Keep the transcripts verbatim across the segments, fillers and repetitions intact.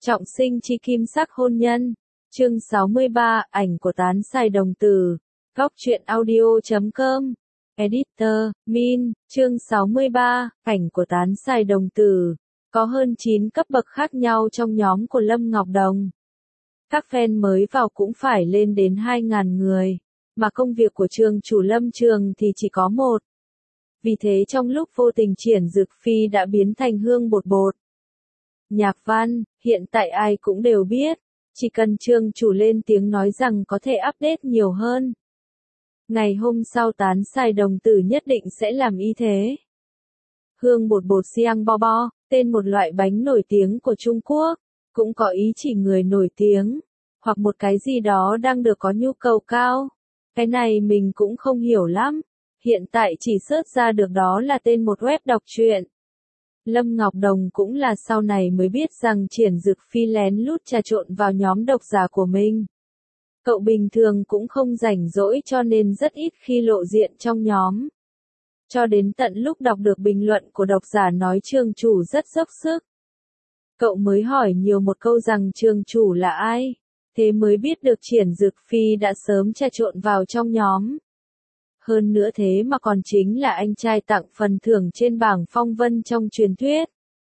Trọng sinh chi kim sắc hôn nhân. Chương sáu mươi ba, ảnh của tán xài đồng tử. Góc truyện audio chấm com. Editor, Min. Chương sáu mươi ba, ảnh của tán xài đồng tử. Có hơn chín cấp bậc khác nhau trong nhóm của Lâm Ngọc Đồng. Các fan mới vào cũng phải lên đến hai nghìn người, mà công việc của trường chủ Lâm Trường thì chỉ có một. Vì thế trong lúc vô tình Triển Dực Phi đã biến thành hương bột bột. Nhạc văn, hiện tại ai cũng đều biết, chỉ cần trường chủ lên tiếng nói rằng có thể update nhiều hơn. Ngày hôm sau tán xài đồng tử nhất định sẽ làm y thế. Hương bột bột Siang Bo Bo, tên một loại bánh nổi tiếng của Trung Quốc, cũng có ý chỉ người nổi tiếng, hoặc một cái gì đó đang được có nhu cầu cao. Cái này mình cũng không hiểu lắm, hiện tại chỉ search ra được đó là tên một web đọc truyện. Lâm Ngọc Đồng cũng là sau này mới biết rằng Triển Dực Phi lén lút trà trộn vào nhóm độc giả của mình. Cậu bình thường cũng không rảnh rỗi cho nên rất ít khi lộ diện trong nhóm. Cho đến tận lúc đọc được bình luận của độc giả nói trường chủ rất dốc sức. Cậu mới hỏi nhiều một câu rằng trường chủ là ai, thế mới biết được Triển Dực Phi đã sớm trà trộn vào trong nhóm. Hơn nữa thế mà còn chính là anh trai tặng phần thưởng trên bảng phong vân trong truyền thuyết.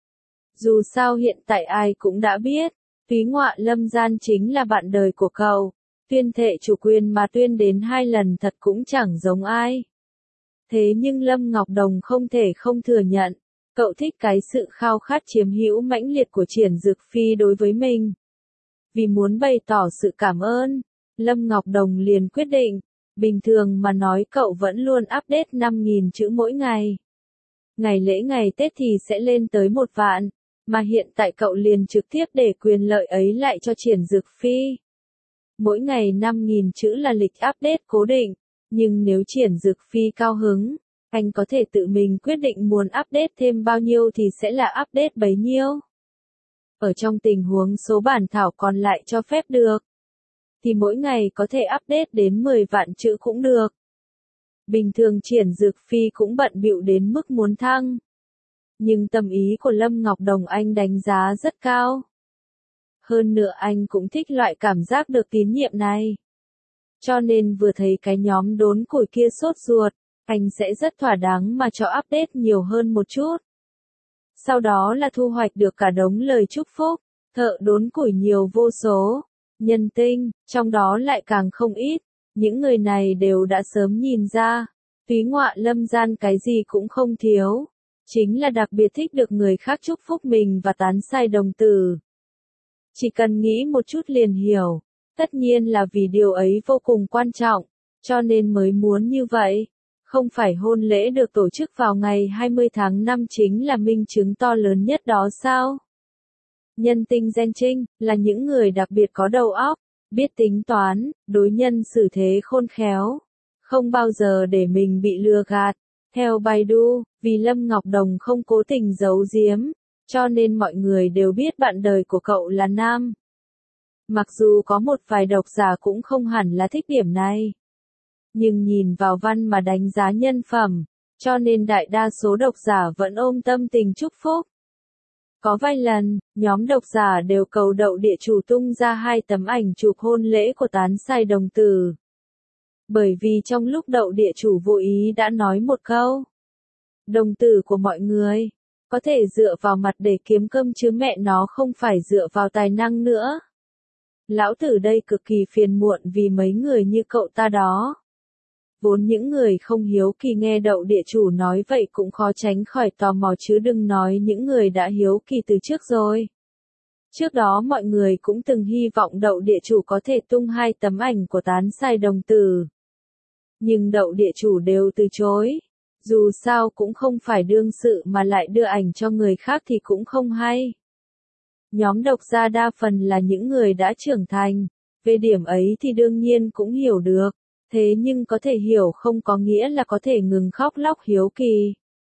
Dù sao hiện tại ai cũng đã biết, Túy Ngọa Lâm Gian chính là bạn đời của cậu, tuyên thệ chủ quyền mà tuyên đến hai lần thật cũng chẳng giống ai. Thế nhưng Lâm Ngọc Đồng không thể không thừa nhận, cậu thích cái sự khao khát chiếm hữu mãnh liệt của Triển Dực Phi đối với mình. Vì muốn bày tỏ sự cảm ơn, Lâm Ngọc Đồng liền quyết định, bình thường mà nói cậu vẫn luôn update năm nghìn chữ mỗi ngày. Ngày lễ ngày Tết thì sẽ lên tới một vạn, mà hiện tại cậu liền trực tiếp để quyền lợi ấy lại cho Triển Dực Phi. Mỗi ngày năm nghìn chữ là lịch update cố định, nhưng nếu Triển Dực Phi cao hứng, anh có thể tự mình quyết định muốn update thêm bao nhiêu thì sẽ là update bấy nhiêu. Ở trong tình huống số bản thảo còn lại cho phép được, thì mỗi ngày có thể update đến mười vạn chữ cũng được. Bình thường Triển Dực Phi cũng bận bịu đến mức muốn thăng. Nhưng tâm ý của Lâm Ngọc Đồng anh đánh giá rất cao. Hơn nữa anh cũng thích loại cảm giác được tín nhiệm này. Cho nên vừa thấy cái nhóm đốn củi kia sốt ruột, anh sẽ rất thỏa đáng mà cho update nhiều hơn một chút. Sau đó là thu hoạch được cả đống lời chúc phúc, thợ đốn củi nhiều vô số. Nhân tinh, trong đó lại càng không ít, những người này đều đã sớm nhìn ra, Túy Ngọa Lâm Gian cái gì cũng không thiếu, chính là đặc biệt thích được người khác chúc phúc mình và tán xài đồng tử. Chỉ cần nghĩ một chút liền hiểu, tất nhiên là vì điều ấy vô cùng quan trọng, cho nên mới muốn như vậy. Không phải hôn lễ được tổ chức vào ngày hai mươi tháng năm chính là minh chứng to lớn nhất đó sao? Nhân tinh gen trinh, là những người đặc biệt có đầu óc, biết tính toán, đối nhân xử thế khôn khéo, không bao giờ để mình bị lừa gạt. Theo Baidu, vì Lâm Ngọc Đồng không cố tình giấu giếm, cho nên mọi người đều biết bạn đời của cậu là nam. Mặc dù có một vài độc giả cũng không hẳn là thích điểm này, nhưng nhìn vào văn mà đánh giá nhân phẩm, cho nên đại đa số độc giả vẫn ôm tâm tình chúc phúc. Có vài lần, nhóm độc giả đều cầu đậu địa chủ tung ra hai tấm ảnh chụp hôn lễ của tán xài đồng tử. Bởi vì trong lúc đậu địa chủ vô ý đã nói một câu. Đồng tử của mọi người, có thể dựa vào mặt để kiếm cơm chứ mẹ nó không phải dựa vào tài năng nữa. Lão tử đây cực kỳ phiền muộn vì mấy người như cậu ta đó. Vốn những người không hiếu kỳ nghe đậu địa chủ nói vậy cũng khó tránh khỏi tò mò chứ đừng nói những người đã hiếu kỳ từ trước rồi. Trước đó mọi người cũng từng hy vọng đậu địa chủ có thể tung hai tấm ảnh của tán xài đồng tử. Nhưng đậu địa chủ đều từ chối. Dù sao cũng không phải đương sự mà lại đưa ảnh cho người khác thì cũng không hay. Nhóm độc giả đa phần là những người đã trưởng thành. Về điểm ấy thì đương nhiên cũng hiểu được. Thế nhưng có thể hiểu không có nghĩa là có thể ngừng khóc lóc hiếu kỳ.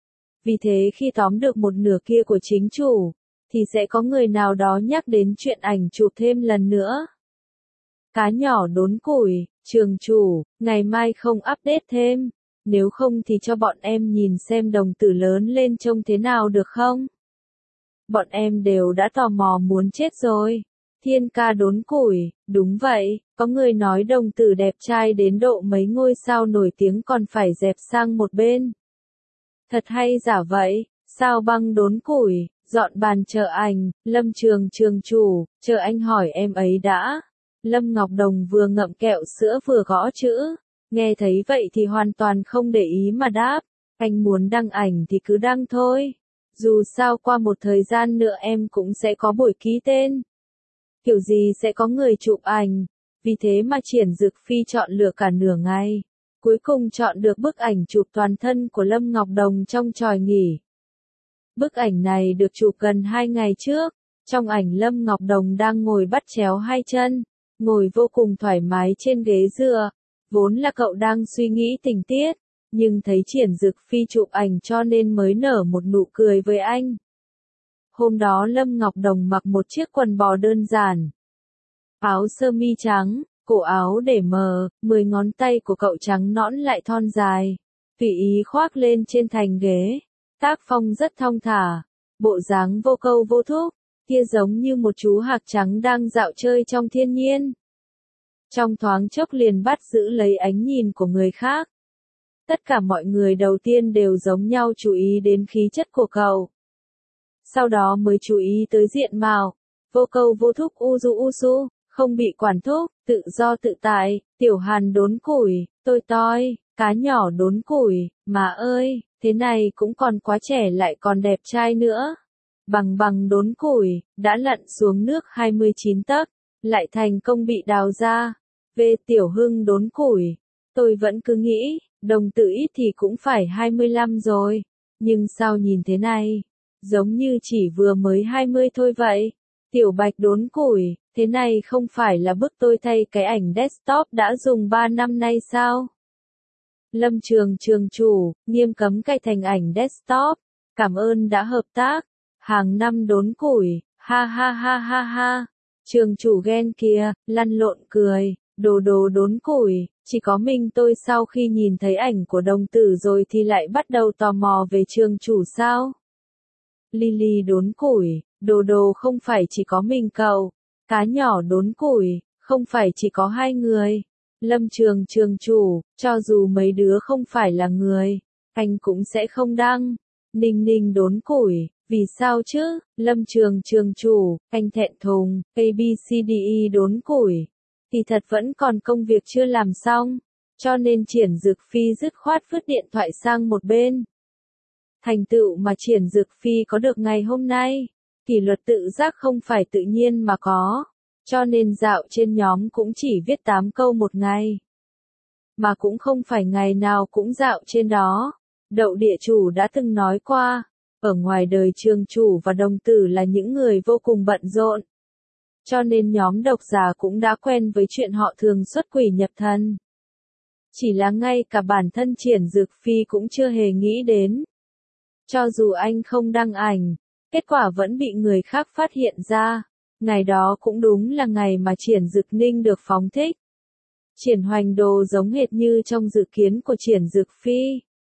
Vì thế khi tóm được một nửa kia của chính chủ, thì sẽ có người nào đó nhắc đến chuyện ảnh chụp thêm lần nữa. Cá nhỏ đốn củi, trường chủ, ngày mai không update thêm, nếu không thì cho bọn em nhìn xem đồng tử lớn lên trông thế nào được không? Bọn em đều đã tò mò muốn chết rồi. Thiên ca đốn củi, đúng vậy, có người nói đồng tử đẹp trai đến độ mấy ngôi sao nổi tiếng còn phải dẹp sang một bên. Thật hay giả vậy, Sao Băng đốn củi, dọn bàn chờ ảnh, Lâm Trường trường chủ, chờ anh hỏi em ấy đã. Lâm Ngọc Đồng vừa ngậm kẹo sữa vừa gõ chữ, nghe thấy vậy thì hoàn toàn không để ý mà đáp, anh muốn đăng ảnh thì cứ đăng thôi. Dù sao qua một thời gian nữa em cũng sẽ có buổi ký tên. Kiểu gì sẽ có người chụp ảnh, vì thế mà Triển Dực Phi chọn lựa cả nửa ngày. Cuối cùng chọn được bức ảnh chụp toàn thân của Lâm Ngọc Đồng trong tròi nghỉ. Bức ảnh này được chụp gần hai ngày trước. Trong ảnh Lâm Ngọc Đồng đang ngồi bắt chéo hai chân, ngồi vô cùng thoải mái trên ghế dựa. Vốn là cậu đang suy nghĩ tình tiết, nhưng thấy Triển Dực Phi chụp ảnh cho nên mới nở một nụ cười với anh. Hôm đó Lâm Ngọc Đồng mặc một chiếc quần bò đơn giản, áo sơ mi trắng, cổ áo để mờ, mười ngón tay của cậu trắng nõn lại thon dài, tùy ý khoác lên trên thành ghế. Tác phong rất thong thả, bộ dáng vô câu vô thúc, kia giống như một chú hạc trắng đang dạo chơi trong thiên nhiên. Trong thoáng chốc liền bắt giữ lấy ánh nhìn của người khác. Tất cả mọi người đầu tiên đều giống nhau chú ý đến khí chất của cậu. Sau đó mới chú ý tới diện mạo, vô câu vô thúc u du u su, không bị quản thúc, tự do tự tại, Tiểu Hàn đốn củi, tôi toi, cá nhỏ đốn củi, mà ơi, thế này cũng còn quá trẻ lại còn đẹp trai nữa. Bằng Bằng đốn củi, đã lặn xuống nước hai mươi chín tấc, lại thành công bị đào ra. Về Tiểu Hưng đốn củi, tôi vẫn cứ nghĩ, đồng tử ít thì cũng phải hai mươi lăm rồi, nhưng sao nhìn thế này, giống như chỉ vừa mới hai mươi thôi vậy. Tiểu Bạch đốn củi, thế này không phải là bức tôi thay cái ảnh desktop đã dùng ba năm nay sao? Lâm Trường trường chủ, nghiêm cấm cài thành ảnh desktop, cảm ơn đã hợp tác. Hàng năm đốn củi, ha ha ha ha ha. Trường chủ ghen kìa, lăn lộn cười, đồ đồ đốn củi, chỉ có mình tôi sau khi nhìn thấy ảnh của đồng tử rồi thì lại bắt đầu tò mò về trường chủ sao? Lily đốn củi, đồ đồ không phải chỉ có mình cậu. Cá nhỏ đốn củi, không phải chỉ có hai người. Lâm Trường trường chủ, cho dù mấy đứa không phải là người, anh cũng sẽ không đăng. Ninh Ninh đốn củi, vì sao chứ? Lâm Trường trường chủ, anh thẹn thùng. A B C D E đốn củi, thì thật vẫn còn công việc chưa làm xong, cho nên Triển Dực Phi dứt khoát vứt điện thoại sang một bên. Thành tựu mà Triển Dực Phi có được ngày hôm nay, kỷ luật tự giác không phải tự nhiên mà có, cho nên dạo trên nhóm cũng chỉ viết tám câu một ngày. Mà cũng không phải ngày nào cũng dạo trên đó. Đậu địa chủ đã từng nói qua, ở ngoài đời trường chủ và đồng tử là những người vô cùng bận rộn. Cho nên nhóm độc giả cũng đã quen với chuyện họ thường xuất quỷ nhập thần. Chỉ là ngay cả bản thân Triển Dực Phi cũng chưa hề nghĩ đến. Cho dù anh không đăng ảnh, kết quả vẫn bị người khác phát hiện ra. Ngày đó cũng đúng là ngày mà Triển Dực Ninh được phóng thích. Triển Hoành Đồ giống hệt như trong dự kiến của Triển Dực Phi.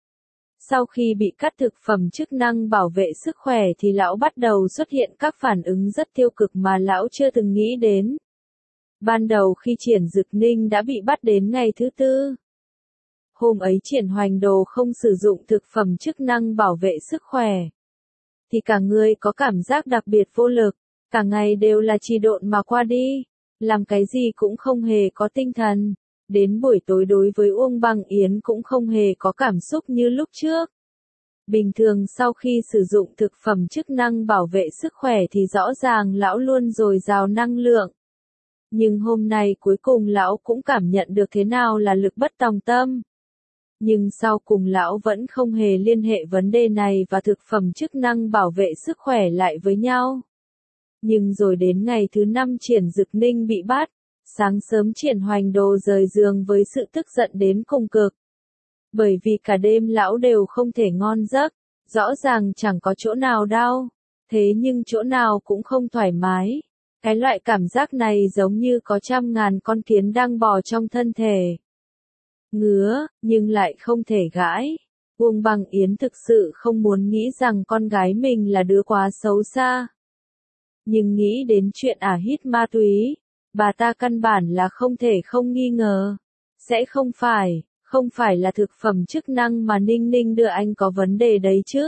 Sau khi bị cắt thực phẩm chức năng bảo vệ sức khỏe thì lão bắt đầu xuất hiện các phản ứng rất tiêu cực mà lão chưa từng nghĩ đến. Ban đầu khi Triển Dực Ninh đã bị bắt đến ngày thứ tư. Hôm ấy Triển Hoành Đồ không sử dụng thực phẩm chức năng bảo vệ sức khỏe, thì cả người có cảm giác đặc biệt vô lực, cả ngày đều là trì độn mà qua đi, làm cái gì cũng không hề có tinh thần. Đến buổi tối đối với Uông Băng Yến cũng không hề có cảm xúc như lúc trước. Bình thường sau khi sử dụng thực phẩm chức năng bảo vệ sức khỏe thì rõ ràng lão luôn dồi dào năng lượng. Nhưng hôm nay cuối cùng lão cũng cảm nhận được thế nào là lực bất tòng tâm. Nhưng sau cùng lão vẫn không hề liên hệ vấn đề này và thực phẩm chức năng bảo vệ sức khỏe lại với nhau. Nhưng rồi đến ngày thứ năm Triển Dực Ninh bị bắt. Sáng sớm Triển Hoành Đồ rời giường với sự tức giận đến cùng cực. Bởi vì cả đêm lão đều không thể ngon giấc, rõ ràng chẳng có chỗ nào đau, thế nhưng chỗ nào cũng không thoải mái. Cái loại cảm giác này giống như có trăm ngàn con kiến đang bò trong thân thể. Ngứa, nhưng lại không thể gãi. Uông Bằng Yến thực sự không muốn nghĩ rằng con gái mình là đứa quá xấu xa. Nhưng nghĩ đến chuyện ả hít ma túy, bà ta căn bản là không thể không nghi ngờ. Sẽ không phải, không phải là thực phẩm chức năng mà Ninh Ninh đưa anh có vấn đề đấy chứ.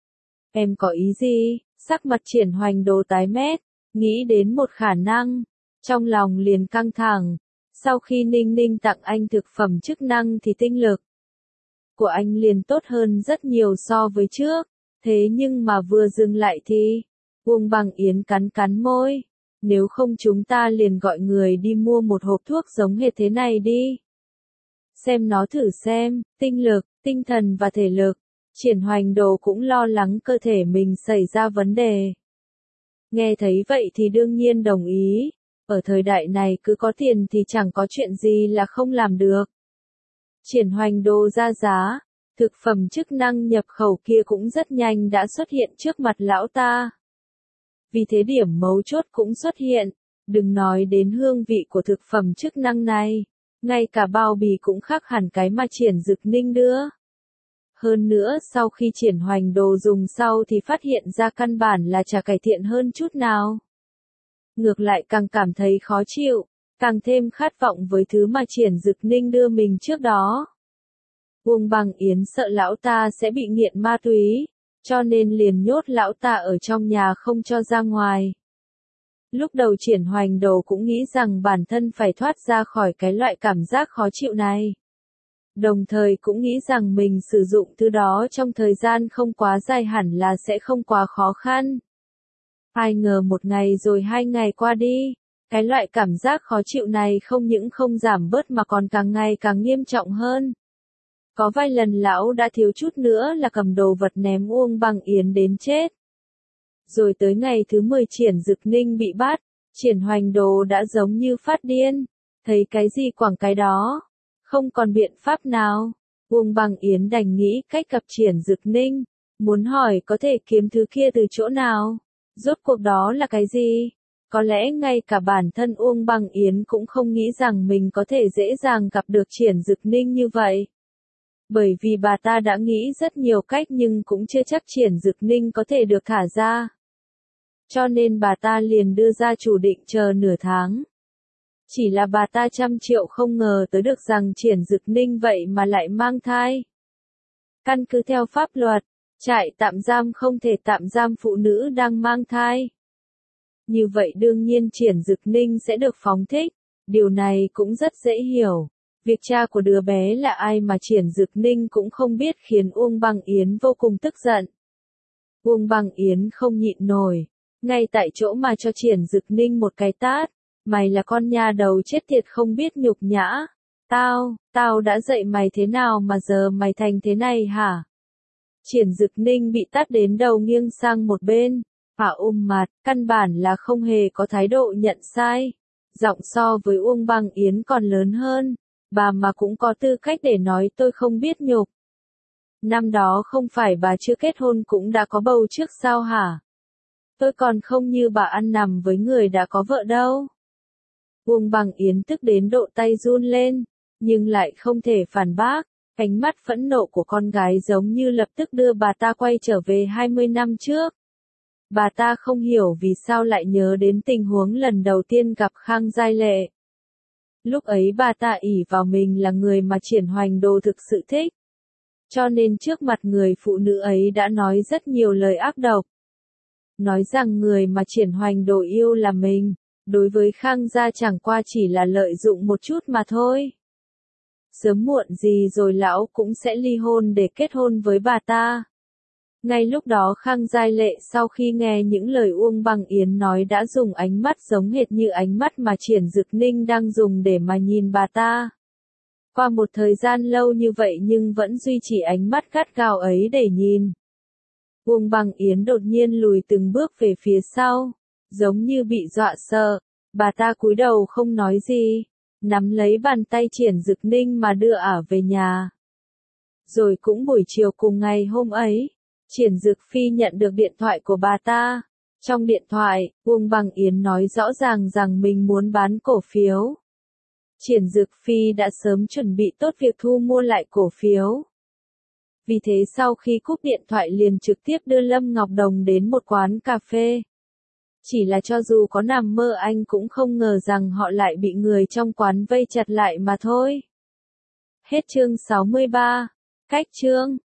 Em có ý gì? Sắc mặt Triển Hoành Đồ tái mét, nghĩ đến một khả năng, trong lòng liền căng thẳng. Sau khi Ninh Ninh tặng anh thực phẩm chức năng thì tinh lực của anh liền tốt hơn rất nhiều so với trước. Thế nhưng mà vừa dừng lại thì, Uông Bằng Yến cắn cắn môi. Nếu không chúng ta liền gọi người đi mua một hộp thuốc giống hệt thế này đi. Xem nó thử xem, tinh lực, tinh thần và thể lực. Triển Hoành Đồ cũng lo lắng cơ thể mình xảy ra vấn đề. Nghe thấy vậy thì đương nhiên đồng ý. Ở thời đại này cứ có tiền thì chẳng có chuyện gì là không làm được. Triển Hoành Đồ ra giá, thực phẩm chức năng nhập khẩu kia cũng rất nhanh đã xuất hiện trước mặt lão ta. Vì thế điểm mấu chốt cũng xuất hiện, đừng nói đến hương vị của thực phẩm chức năng này, ngay cả bao bì cũng khác hẳn cái mà Triển Dực Ninh đưa. Hơn nữa sau khi Triển Hoành Đồ dùng sau thì phát hiện ra căn bản là chả cải thiện hơn chút nào. Ngược lại càng cảm thấy khó chịu, càng thêm khát vọng với thứ mà Triển Dực Ninh đưa mình trước đó. Uông Bằng Yến sợ lão ta sẽ bị nghiện ma túy, cho nên liền nhốt lão ta ở trong nhà không cho ra ngoài. Lúc đầu Triển Hoành Đồ cũng nghĩ rằng bản thân phải thoát ra khỏi cái loại cảm giác khó chịu này. Đồng thời cũng nghĩ rằng mình sử dụng thứ đó trong thời gian không quá dài hẳn là sẽ không quá khó khăn. Ai ngờ một ngày rồi hai ngày qua đi, cái loại cảm giác khó chịu này không những không giảm bớt mà còn càng ngày càng nghiêm trọng hơn. Có vài lần lão đã thiếu chút nữa là cầm đồ vật ném Uông Bằng Yến đến chết. Rồi tới ngày thứ mười Triển Dực Ninh bị bắt, Triển Hoành Đồ đã giống như phát điên, thấy cái gì quẳng cái đó, không còn biện pháp nào. Uông Bằng Yến đành nghĩ cách gặp Triển Dực Ninh, muốn hỏi có thể kiếm thứ kia từ chỗ nào, rốt cuộc đó là cái gì. Có lẽ ngay cả bản thân Uông Bằng Yến cũng không nghĩ rằng mình có thể dễ dàng gặp được Triển Dực Ninh như vậy. Bởi vì bà ta đã nghĩ rất nhiều cách nhưng cũng chưa chắc Triển Dực Ninh có thể được thả ra. Cho nên bà ta liền đưa ra chủ định chờ nửa tháng. Chỉ là bà ta trăm triệu không ngờ tới được rằng Triển Dực Ninh vậy mà lại mang thai. Căn cứ theo pháp luật, trại tạm giam không thể tạm giam phụ nữ đang mang thai. Như vậy đương nhiên Triển Dực Ninh sẽ được phóng thích. Điều này cũng rất dễ hiểu. Việc cha của đứa bé là ai mà Triển Dực Ninh cũng không biết khiến Uông Bằng Yến vô cùng tức giận. Uông Bằng Yến không nhịn nổi, ngay tại chỗ mà cho Triển Dực Ninh một cái tát. Mày là con nha đầu chết tiệt không biết nhục nhã. Tao, tao đã dạy mày thế nào mà giờ mày thành thế này hả? Triển Dực Ninh bị tát đến đầu nghiêng sang một bên, hả um mặt, căn bản là không hề có thái độ nhận sai. Giọng so với Uông Bằng Yến còn lớn hơn. Bà mà cũng có tư cách để nói tôi không biết nhục. Năm đó không phải bà chưa kết hôn cũng đã có bầu trước sao hả? Tôi còn không như bà ăn nằm với người đã có vợ đâu. Uông Bằng Yến tức đến độ tay run lên, nhưng lại không thể phản bác. Ánh mắt phẫn nộ của con gái giống như lập tức đưa bà ta quay trở về hai mươi năm trước. Bà ta không hiểu vì sao lại nhớ đến tình huống lần đầu tiên gặp Khang Giai Lệ. Lúc ấy bà ta ỷ vào mình là người mà Triển Hoành Đồ thực sự thích. Cho nên trước mặt người phụ nữ ấy đã nói rất nhiều lời ác độc. Nói rằng người mà Triển Hoành Đồ yêu là mình, đối với Khang gia chẳng qua chỉ là lợi dụng một chút mà thôi. Sớm muộn gì rồi lão cũng sẽ ly hôn để kết hôn với bà ta. Ngay lúc đó Khang Giai Lệ sau khi nghe những lời Uông Bằng Yến nói đã dùng ánh mắt giống hệt như ánh mắt mà Triển Dực Ninh đang dùng để mà nhìn bà ta. Qua một thời gian lâu như vậy nhưng vẫn duy trì ánh mắt gắt gao ấy để nhìn. Uông Bằng Yến đột nhiên lùi từng bước về phía sau, giống như bị dọa sợ. Bà ta cúi đầu không nói gì, nắm lấy bàn tay Triển Dực Ninh mà đưa ả về nhà. Rồi cũng buổi chiều cùng ngày hôm ấy, Triển Dực Phi nhận được điện thoại của bà ta. Trong điện thoại, Uông Bằng Yến nói rõ ràng rằng mình muốn bán cổ phiếu. Triển Dực Phi đã sớm chuẩn bị tốt việc thu mua lại cổ phiếu. Vì thế sau khi cúp điện thoại liền trực tiếp đưa Lâm Ngọc Đồng đến một quán cà phê. Chỉ là cho dù có nằm mơ anh cũng không ngờ rằng họ lại bị người trong quán vây chặt lại mà thôi. Hết chương sáu mươi ba. Cách chương